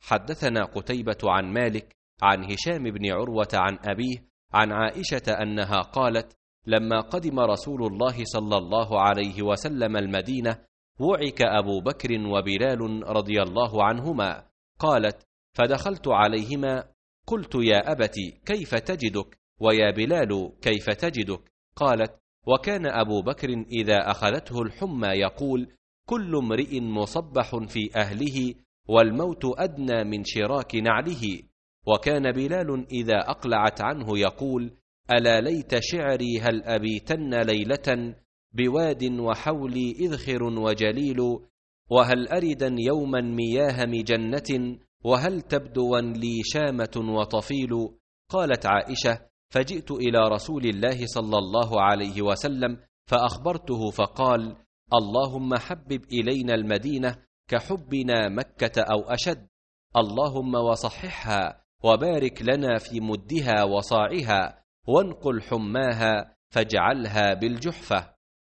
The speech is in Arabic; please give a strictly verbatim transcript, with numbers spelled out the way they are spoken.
حدثنا قتيبة عن مالك عن هشام بن عروة عن أبيه عن عائشة أنها قالت: لما قدم رسول الله صلى الله عليه وسلم المدينة وعك أبو بكر وبلال رضي الله عنهما. قالت: فدخلت عليهما قلت: يا أبت كيف تجدك؟ ويا بلال كيف تجدك؟ قالت: وكان أبو بكر إذا أخذته الحمى يقول: كل امرئ مصبح في أهله والموت أدنى من شراك نعله. وكان بلال إذا أقلعت عنه يقول: ألا ليت شعري هل أبيتن ليلة بواد وحولي إذخر وجليل، وهل أردا يوما مياه مجنة، وهل تبدوا لي شامة وطفيل. قالت عائشة: فجئت إلى رسول الله صلى الله عليه وسلم فأخبرته فقال: اللهم حبب إلينا المدينة كحبنا مكة أو أشد، اللهم وصححها وبارك لنا في مدها وصاعها، وانقل حماها فاجعلها بالجحفة.